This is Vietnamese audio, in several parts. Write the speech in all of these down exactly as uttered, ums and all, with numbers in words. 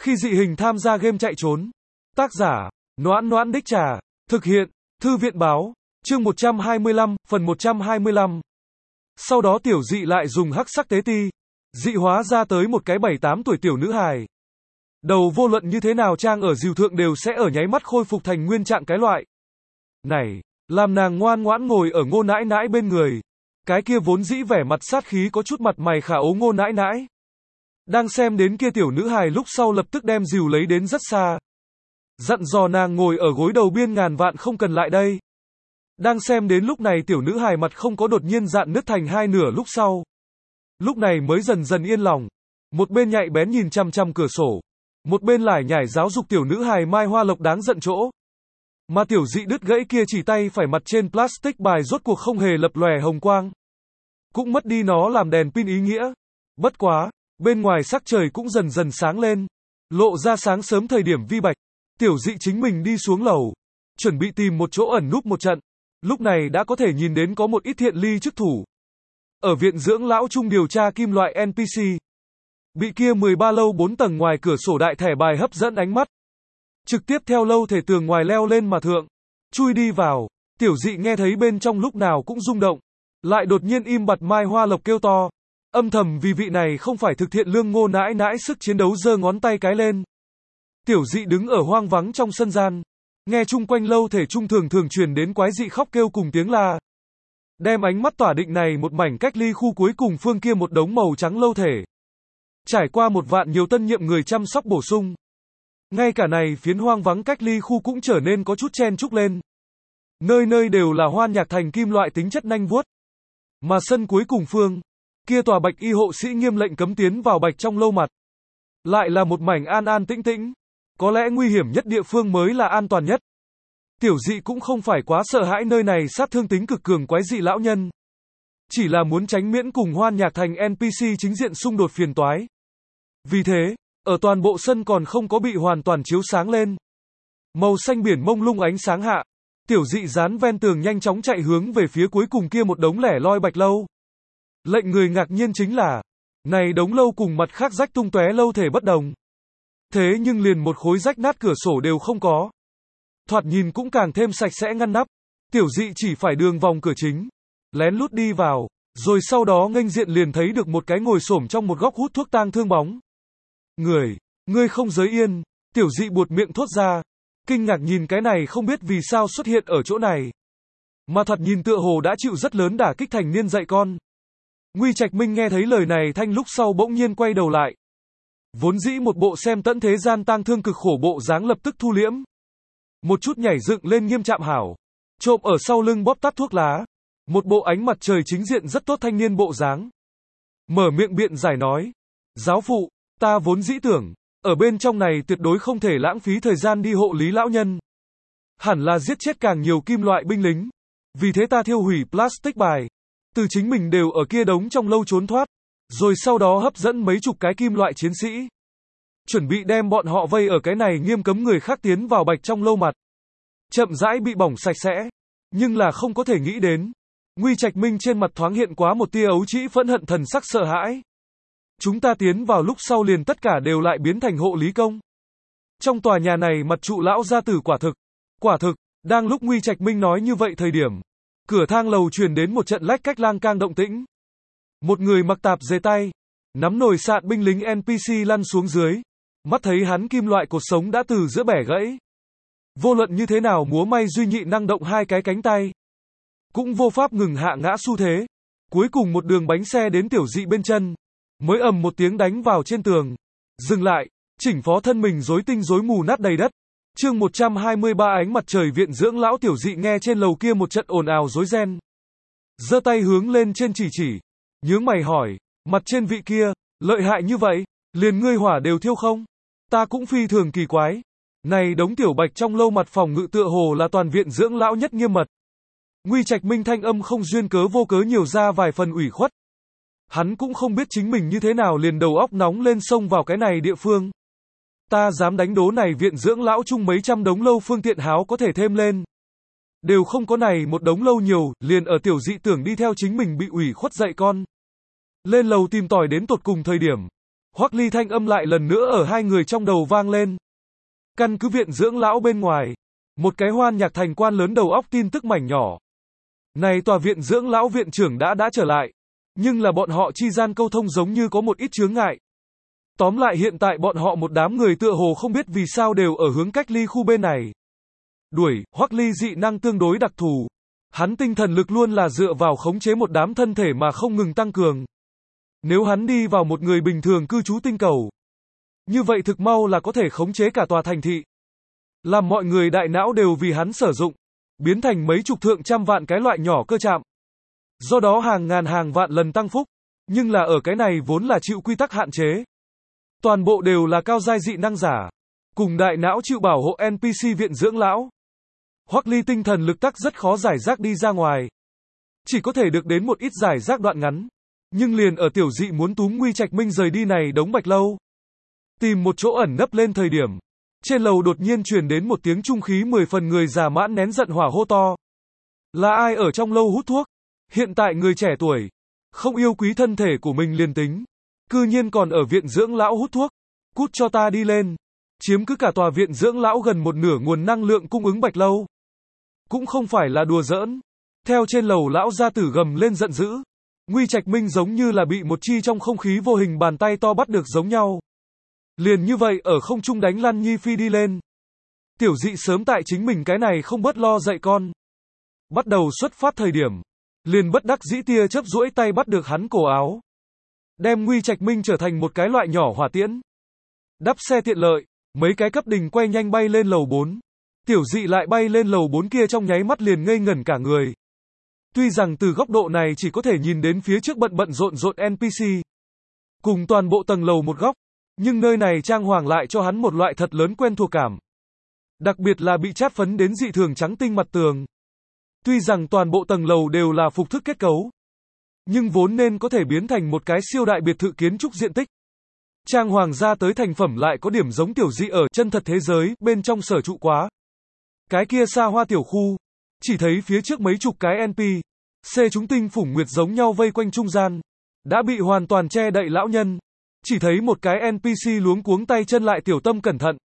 Khi dị hình tham gia game chạy trốn. Tác giả, Noãn Noãn Đích Trà. Thực hiện, Thư viện Báo. Chương một trăm hai mươi lăm, phần một trăm hai mươi lăm. Sau đó tiểu dị lại dùng hắc sắc tế ti, dị hóa ra tới một cái bảy tám tuổi tiểu nữ hài. Đầu vô luận như thế nào trang ở dìu thượng đều sẽ ở nháy mắt khôi phục thành nguyên trạng cái loại. Này, làm nàng ngoan ngoãn ngồi ở Ngô nãi nãi bên người. Cái kia vốn dĩ vẻ mặt sát khí có chút mặt mày khả ố Ngô nãi nãi. Đang xem đến kia tiểu nữ hài lúc sau lập tức đem dìu lấy đến rất xa. Dặn dò nàng ngồi ở gối đầu biên ngàn vạn không cần lại đây. Đang xem đến lúc này tiểu nữ hài mặt không có đột nhiên dạn nứt thành hai nửa lúc sau. Lúc này mới dần dần yên lòng. Một bên nhạy bén nhìn chăm chăm cửa sổ. Một bên lải nhải giáo dục tiểu nữ hài mai hoa lộc đáng giận chỗ. Mà tiểu dị đứt gãy kia chỉ tay phải mặt trên plastic bài rốt cuộc không hề lập lòe hồng quang. Cũng mất đi nó làm đèn pin ý nghĩa. Bất quá, bên ngoài sắc trời cũng dần dần sáng lên. Lộ ra sáng sớm thời điểm vi bạch. Tiểu dị chính mình đi xuống lầu. Chuẩn bị tìm một chỗ ẩn núp một trận. Lúc này đã có thể nhìn đến có một ít thiện ly chức thủ. Ở viện dưỡng lão chung điều tra kim loại en pê xê. Bị kia mười ba lâu bốn tầng ngoài cửa sổ đại thẻ bài hấp dẫn ánh mắt. Trực tiếp theo lâu thể tường ngoài leo lên mà thượng. Chui đi vào. Tiểu dị nghe thấy bên trong lúc nào cũng rung động. Lại đột nhiên im bặt mai hoa lộc kêu to. Âm thầm vì vị này không phải thực thiện lương Ngô nãi nãi sức chiến đấu giơ ngón tay cái lên. Tiểu dị đứng ở hoang vắng trong sân gian. Nghe chung quanh lâu thể trung thường thường truyền đến quái dị khóc kêu cùng tiếng la. Đem ánh mắt tỏa định này một mảnh cách ly khu cuối cùng phương kia một đống màu trắng lâu thể. Trải qua một vạn nhiều tân nhiệm người chăm sóc bổ sung. Ngay cả này phiến hoang vắng cách ly khu cũng trở nên có chút chen chúc lên. Nơi nơi đều là hoan nhạc thành kim loại tính chất nanh vuốt. Mà sân cuối cùng phương, kia tòa bạch y hộ sĩ nghiêm lệnh cấm tiến vào bạch trong lâu mặt. Lại là một mảnh an an tĩnh tĩnh. Có lẽ nguy hiểm nhất địa phương mới là an toàn nhất. Tiểu dị cũng không phải quá sợ hãi nơi này sát thương tính cực cường quái dị lão nhân. Chỉ là muốn tránh miễn cùng hoan nhạc thành en pê xê chính diện xung đột phiền toái. Vì thế, ở toàn bộ sân còn không có bị hoàn toàn chiếu sáng lên. Màu xanh biển mông lung ánh sáng hạ. Tiểu dị dán ven tường nhanh chóng chạy hướng về phía cuối cùng kia một đống lẻ loi bạch lâu. Lệnh người ngạc nhiên chính là, này đống lâu cùng mặt khác rách tung tóe lâu thể bất đồng. Thế nhưng liền một khối rách nát cửa sổ đều không có. Thoạt nhìn cũng càng thêm sạch sẽ ngăn nắp. Tiểu dị chỉ phải đường vòng cửa chính. Lén lút đi vào. Rồi sau đó nghênh diện liền thấy được một cái ngồi xổm trong một góc hút thuốc tang thương bóng. Người, ngươi không giới yên. Tiểu dị buột miệng thốt ra. Kinh ngạc nhìn cái này không biết vì sao xuất hiện ở chỗ này. Mà thật nhìn tựa hồ đã chịu rất lớn đả kích thành niên dạy con. Nguy Trạch Minh nghe thấy lời này thanh lúc sau bỗng nhiên quay đầu lại. Vốn dĩ một bộ xem tận thế gian tang thương cực khổ bộ dáng lập tức thu liễm. Một chút nhảy dựng lên nghiêm trạm hảo. Trộm ở sau lưng bóp tắt thuốc lá. Một bộ ánh mặt trời chính diện rất tốt thanh niên bộ dáng. Mở miệng biện giải nói. Giáo phụ, ta vốn dĩ tưởng, ở bên trong này tuyệt đối không thể lãng phí thời gian đi hộ lý lão nhân. Hẳn là giết chết càng nhiều kim loại binh lính. Vì thế ta thiêu hủy plastic bài. Từ chính mình đều ở kia đống trong lâu trốn thoát. Rồi sau đó hấp dẫn mấy chục cái kim loại chiến sĩ. Chuẩn bị đem bọn họ vây ở cái này nghiêm cấm người khác tiến vào bạch trong lâu mặt. Chậm rãi bị bỏng sạch sẽ. Nhưng là không có thể nghĩ đến. Nguy Trạch Minh trên mặt thoáng hiện quá một tia ấu trĩ phẫn hận thần sắc sợ hãi. Chúng ta tiến vào lúc sau liền tất cả đều lại biến thành hộ lý công. Trong tòa nhà này mặt trụ lão gia tử quả thực. Quả thực, đang lúc Nguy Trạch Minh nói như vậy thời điểm. Cửa thang lầu truyền đến một trận lách cách lang cang động tĩnh. Một người mặc tạp dề tay, nắm nồi sạn binh lính en pê xê lăn xuống dưới. Mắt thấy hắn kim loại cột sống đã từ giữa bẻ gãy. Vô luận như thế nào múa may duy nhị năng động hai cái cánh tay. Cũng vô pháp ngừng hạ ngã xu thế. Cuối cùng một đường bánh xe đến tiểu dị bên chân. Mới ầm một tiếng đánh vào trên tường. Dừng lại, chỉnh phó thân mình rối tinh rối mù nát đầy đất. Chương một trăm hai mươi ba ánh mặt trời viện dưỡng lão tiểu dị nghe trên lầu kia một trận ồn ào rối ren. Giơ tay hướng lên trên chỉ chỉ. Nhướng mày hỏi, mặt trên vị kia, lợi hại như vậy, liền ngươi hỏa đều thiêu không? Ta cũng phi thường kỳ quái. Này đống tiểu bạch trong lâu mặt phòng ngự tựa hồ là toàn viện dưỡng lão nhất nghiêm mật. Nguy Trạch Minh thanh âm không duyên cớ vô cớ nhiều ra vài phần ủy khuất. Hắn cũng không biết chính mình như thế nào liền đầu óc nóng lên xông vào cái này địa phương. Ta dám đánh đố này viện dưỡng lão chung mấy trăm đống lâu phương tiện háo có thể thêm lên. Đều không có này một đống lâu nhiều, liền ở tiểu dị tưởng đi theo chính mình bị ủy khuất dạy con. Lên lầu tìm tòi đến tột cùng thời điểm. Hoắc Ly thanh âm lại lần nữa ở hai người trong đầu vang lên. Căn cứ viện dưỡng lão bên ngoài, một cái Hoan Nhạc Thành quan lớn đầu óc tin tức mảnh nhỏ. Này tòa viện dưỡng lão viện trưởng đã đã trở lại, nhưng là bọn họ chi gian câu thông giống như có một ít chướng ngại. Tóm lại hiện tại bọn họ một đám người tựa hồ không biết vì sao đều ở hướng cách ly khu bên này. Đuổi, Hoắc Ly dị năng tương đối đặc thù. Hắn tinh thần lực luôn là dựa vào khống chế một đám thân thể mà không ngừng tăng cường. Nếu hắn đi vào một người bình thường cư trú tinh cầu, như vậy thực mau là có thể khống chế cả tòa thành thị. Làm mọi người đại não đều vì hắn sử dụng, biến thành mấy chục thượng trăm vạn cái loại nhỏ cơ chạm. Do đó hàng ngàn hàng vạn lần tăng phúc, nhưng là ở cái này vốn là chịu quy tắc hạn chế. Toàn bộ đều là cao giai dị năng giả, cùng đại não chịu bảo hộ en pê xê viện dưỡng lão. Hoắc Ly tinh thần lực tắc rất khó giải rác đi ra ngoài. Chỉ có thể được đến một ít giải rác đoạn ngắn. Nhưng liền ở tiểu dị muốn túm Nguy Trạch Minh rời đi này đống bạch lâu. Tìm một chỗ ẩn nấp lên thời điểm. Trên lầu đột nhiên truyền đến một tiếng trung khí mười phần người già mãn nén giận hỏa hô to. Là ai ở trong lâu hút thuốc? Hiện tại người trẻ tuổi, không yêu quý thân thể của mình liền tính. Cư nhiên còn ở viện dưỡng lão hút thuốc. Cút cho ta đi lên. Chiếm cứ cả tòa viện dưỡng lão gần một nửa nguồn năng lượng cung ứng bạch lâu. Cũng không phải là đùa giỡn. Theo trên lầu lão gia tử gầm lên giận dữ. Nguy Trạch Minh giống như là bị một chi trong không khí vô hình bàn tay to bắt được giống nhau. Liền như vậy ở không trung đánh lăn nhi phi đi lên. Tiểu dị sớm tại chính mình cái này không bớt lo dạy con. Bắt đầu xuất phát thời điểm. Liền bất đắc dĩ tia chớp duỗi tay bắt được hắn cổ áo. Đem Nguy Trạch Minh trở thành một cái loại nhỏ hỏa tiễn. Đắp xe tiện lợi, mấy cái cấp đình quay nhanh bay lên lầu bốn. Tiểu dị lại bay lên lầu bốn kia trong nháy mắt liền ngây ngẩn cả người. Tuy rằng từ góc độ này chỉ có thể nhìn đến phía trước bận bận rộn rộn en pê xê. Cùng toàn bộ tầng lầu một góc. Nhưng nơi này trang hoàng lại cho hắn một loại thật lớn quen thuộc cảm. Đặc biệt là bị chát phấn đến dị thường trắng tinh mặt tường. Tuy rằng toàn bộ tầng lầu đều là phục thức kết cấu. Nhưng vốn nên có thể biến thành một cái siêu đại biệt thự kiến trúc diện tích. Trang hoàng ra tới thành phẩm lại có điểm giống tiểu dị ở chân thật thế giới, bên trong sở trụ quá. Cái kia xa hoa tiểu khu, chỉ thấy phía trước mấy chục cái en pê xê chúng tinh phủng nguyệt giống nhau vây quanh trung gian, đã bị hoàn toàn che đậy lão nhân. Chỉ thấy một cái en pê xê luống cuống tay chân lại tiểu tâm cẩn thận.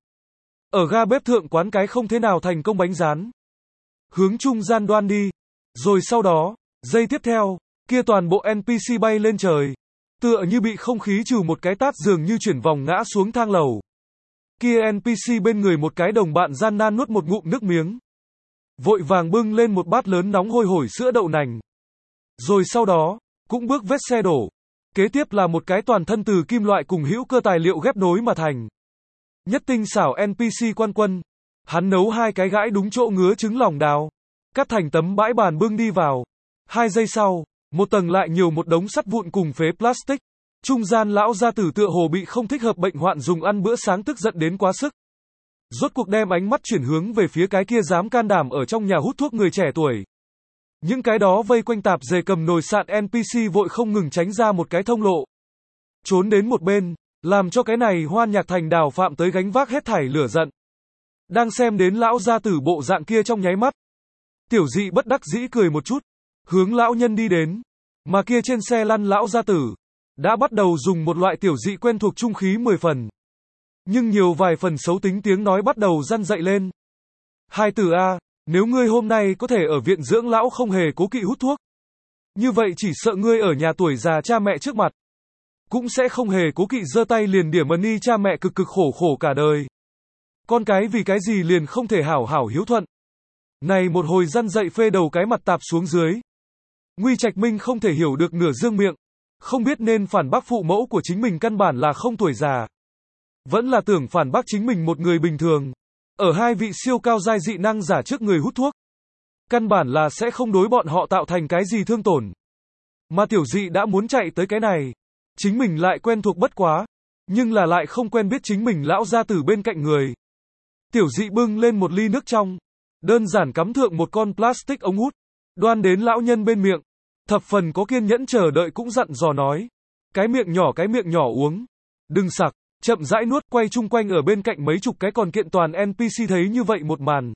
Ở ga bếp thượng quán cái không thế nào thành công bánh rán. Hướng trung gian đoan đi. Rồi sau đó, giây tiếp theo, kia toàn bộ en pê xê bay lên trời. Tựa như bị không khí trừ một cái tát dường như chuyển vòng ngã xuống thang lầu. Kia en pê xê bên người một cái đồng bạn gian nan nuốt một ngụm nước miếng. Vội vàng bưng lên một bát lớn nóng hôi hổi sữa đậu nành. Rồi sau đó, cũng bước vết xe đổ. Kế tiếp là một cái toàn thân từ kim loại cùng hữu cơ tài liệu ghép nối mà thành. Nhất tinh xảo en pê xê quan quân. Hắn nấu hai cái gãi đúng chỗ ngứa trứng lòng đào. Cắt thành tấm bãi bàn bưng đi vào. Hai giây sau, một tầng lại nhiều một đống sắt vụn cùng phế plastic. Trung gian lão gia tử tựa hồ bị không thích hợp bệnh hoạn dùng ăn bữa sáng tức giận đến quá sức. Rốt cuộc đem ánh mắt chuyển hướng về phía cái kia dám can đảm ở trong nhà hút thuốc người trẻ tuổi. Những cái đó vây quanh tạp dề cầm nồi sạn en pê xê vội không ngừng tránh ra một cái thông lộ. Trốn đến một bên, làm cho cái này Hoan Nhạc Thành đào phạm tới gánh vác hết thảy lửa giận. Đang xem đến lão gia tử bộ dạng kia trong nháy mắt. Tiểu dị bất đắc dĩ cười một chút, hướng lão nhân đi đến. Mà kia trên xe lăn lão gia tử, đã bắt đầu dùng một loại tiểu dị quen thuộc trung khí mười phần. Nhưng nhiều vài phần xấu tính tiếng nói bắt đầu răn dậy lên. Hai tử A, nếu ngươi hôm nay có thể ở viện dưỡng lão không hề cố kỵ hút thuốc. Như vậy chỉ sợ ngươi ở nhà tuổi già cha mẹ trước mặt. Cũng sẽ không hề cố kỵ giơ tay liền điểm ân y cha mẹ cực cực khổ khổ cả đời. Con cái vì cái gì liền không thể hảo hảo hiếu thuận. Này một hồi răn dậy phê đầu cái mặt tạp xuống dưới. Nguy Trạch Minh không thể hiểu được nửa dương miệng. Không biết nên phản bác phụ mẫu của chính mình căn bản là không tuổi già. Vẫn là tưởng phản bác chính mình một người bình thường. Ở hai vị siêu cao giai dị năng giả trước người hút thuốc. Căn bản là sẽ không đối bọn họ tạo thành cái gì thương tổn. Mà tiểu dị đã muốn chạy tới cái này. Chính mình lại quen thuộc bất quá. Nhưng là lại không quen biết chính mình lão gia tử bên cạnh người. Tiểu dị bưng lên một ly nước trong. Đơn giản cắm thượng một con plastic ống hút. Đoan đến lão nhân bên miệng. Thập phần có kiên nhẫn chờ đợi cũng dặn dò nói. Cái miệng nhỏ cái miệng nhỏ uống. Đừng sặc. Chậm rãi nuốt, quay chung quanh ở bên cạnh mấy chục cái còn kiện toàn en pê xê thấy như vậy một màn.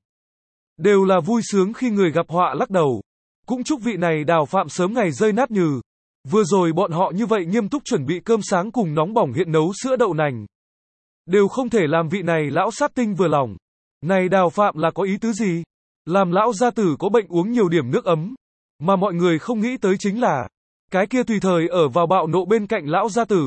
Đều là vui sướng khi người gặp họa lắc đầu. Cũng chúc vị này đào phạm sớm ngày rơi nát nhừ. Vừa rồi bọn họ như vậy nghiêm túc chuẩn bị cơm sáng cùng nóng bỏng hiện nấu sữa đậu nành. Đều không thể làm vị này lão sát tinh vừa lòng. Này Đào Phạm là có ý tứ gì? Làm lão gia tử có bệnh uống nhiều điểm nước ấm. Mà mọi người không nghĩ tới chính là, cái kia tùy thời ở vào bạo nộ bên cạnh lão gia tử.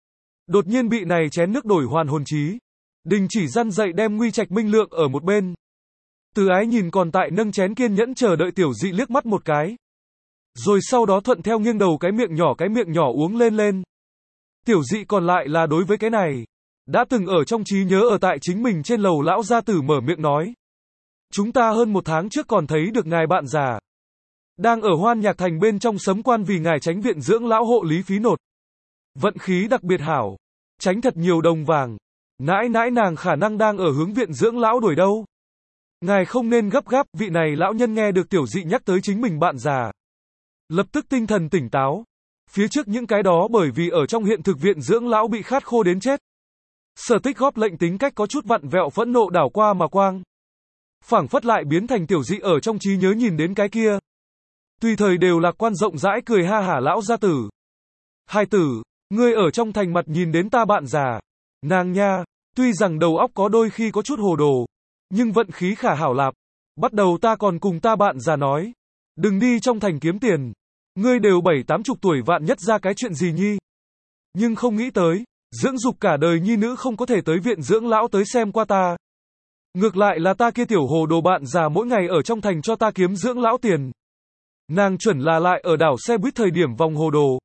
Đột nhiên bị này chén nước đổi hoàn hồn trí. Đình chỉ răn dậy đem Nguy Trạch Minh Lượng ở một bên. Từ Ái nhìn còn tại nâng chén kiên nhẫn chờ đợi Tiểu Dị liếc mắt một cái. Rồi sau đó thuận theo nghiêng đầu cái miệng nhỏ cái miệng nhỏ uống lên lên. Tiểu Dị còn lại là đối với cái này. Đã từng ở trong trí nhớ ở tại chính mình trên lầu lão gia tử mở miệng nói. Chúng ta hơn một tháng trước còn thấy được ngài bạn già. Đang ở Hoan Nhạc Thành bên trong sấm quan vì ngài tránh viện dưỡng lão hộ lý phí nột. Vận khí đặc biệt hảo. Tránh thật nhiều đồng vàng. Nãi nãi nàng khả năng đang ở hướng viện dưỡng lão đuổi đâu. Ngài không nên gấp gáp, vị này lão nhân nghe được Tiểu Dị nhắc tới chính mình bạn già. Lập tức tinh thần tỉnh táo. Phía trước những cái đó bởi vì ở trong hiện thực viện dưỡng lão bị khát khô đến chết. Sở Tích Góp lệnh tính cách có chút vặn vẹo phẫn nộ đảo qua mà quang. Phảng phất lại biến thành Tiểu Dị ở trong trí nhớ nhìn đến cái kia. Tùy thời đều lạc quan rộng rãi cười ha hả lão gia tử. Hai tử, ngươi ở trong thành mặt nhìn đến ta bạn già. Nàng nha, tuy rằng đầu óc có đôi khi có chút hồ đồ, nhưng vận khí khả hảo lạp. Bắt đầu ta còn cùng ta bạn già nói. Đừng đi trong thành kiếm tiền. Ngươi đều bảy tám chục tuổi vạn nhất ra cái chuyện gì nhi. Nhưng không nghĩ tới, dưỡng dục cả đời nhi nữ không có thể tới viện dưỡng lão tới xem qua ta. Ngược lại là ta kia tiểu hồ đồ bạn già mỗi ngày ở trong thành cho ta kiếm dưỡng lão tiền. Nàng chuẩn là lại ở đảo xe buýt thời điểm vòng hồ đồ.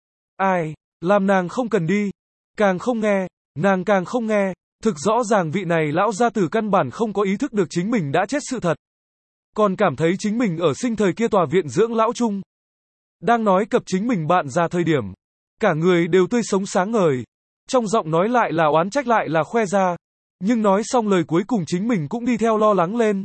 Ai, làm nàng không cần đi. Càng không nghe, nàng càng không nghe. Thực rõ ràng vị này lão gia tử căn bản không có ý thức được chính mình đã chết sự thật. Còn cảm thấy chính mình ở sinh thời kia tòa viện dưỡng lão chung. Đang nói cập chính mình bạn già thời điểm. Cả người đều tươi sống sáng ngời. Trong giọng nói lại là oán trách lại là khoe ra. Nhưng nói xong lời cuối cùng chính mình cũng đi theo lo lắng lên.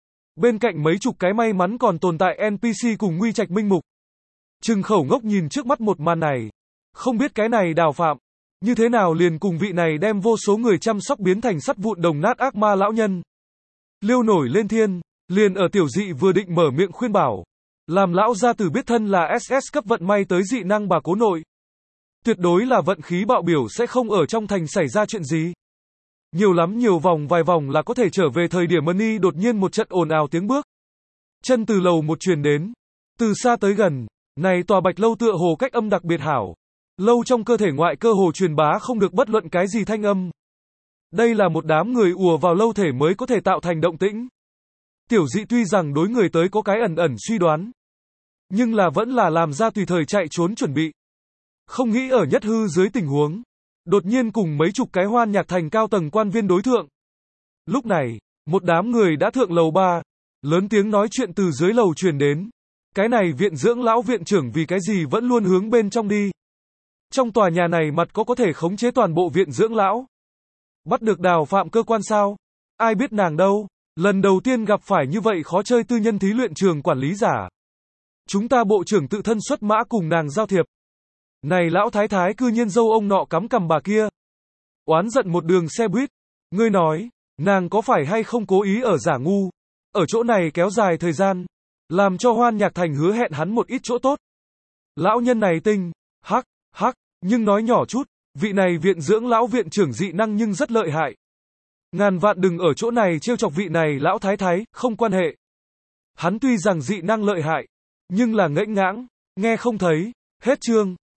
Bên cạnh mấy chục cái may mắn còn tồn tại en pê xê cùng Nguy Trạch Minh Mục. Trừng khẩu ngốc nhìn trước mắt một màn này. Không biết cái này Đào Phạm. Như thế nào liền cùng vị này đem vô số người chăm sóc biến thành sắt vụn đồng nát ác ma lão nhân. Liêu nổi lên thiên. Liền ở Tiểu Dị vừa định mở miệng khuyên bảo. Làm lão gia tử biết thân là ét ét cấp vận may tới dị năng bà cố nội. Tuyệt đối là vận khí bạo biểu sẽ không ở trong thành xảy ra chuyện gì. Nhiều lắm nhiều vòng vài vòng là có thể trở về thời điểm Money đột nhiên một trận ồn ào tiếng bước. Chân từ lầu một truyền đến. Từ xa tới gần. Này tòa bạch lâu tựa hồ cách âm đặc biệt hảo. Lâu trong cơ thể ngoại cơ hồ truyền bá không được bất luận cái gì thanh âm. Đây là một đám người ùa vào lâu thể mới có thể tạo thành động tĩnh. Tiểu Dị tuy rằng đối người tới có cái ẩn ẩn suy đoán. Nhưng là vẫn là làm ra tùy thời chạy trốn chuẩn bị. Không nghĩ ở nhất hư dưới tình huống. Đột nhiên cùng mấy chục cái Hoan Nhạc Thành cao tầng quan viên đối thượng. Lúc này, một đám người đã thượng lầu ba. Lớn tiếng nói chuyện từ dưới lầu truyền đến. Cái này viện dưỡng lão viện trưởng vì cái gì vẫn luôn hướng bên trong đi. Trong tòa nhà này mặt có có thể khống chế toàn bộ viện dưỡng lão. Bắt được Đào Phạm cơ quan sao? Ai biết nàng đâu. Lần đầu tiên gặp phải như vậy khó chơi tư nhân thí luyện trường quản lý giả. Chúng ta bộ trưởng tự thân xuất mã cùng nàng giao thiệp. Này lão thái thái cư nhiên dâu ông nọ cắm cằm bà kia. Oán giận một đường xe buýt. Ngươi nói, nàng có phải hay không cố ý ở giả ngu. Ở chỗ này kéo dài thời gian. Làm cho Hoan Nhạc Thành hứa hẹn hắn một ít chỗ tốt. Lão nhân này tinh. Hắc, hắc, nhưng nói nhỏ chút. Vị này viện dưỡng lão viện trưởng dị năng nhưng rất lợi hại. Ngàn vạn đừng ở chỗ này trêu chọc vị này lão thái thái, không quan hệ. Hắn tuy rằng dị năng lợi hại. Nhưng là ngẫnh ngãng, nghe không thấy. Hết chương.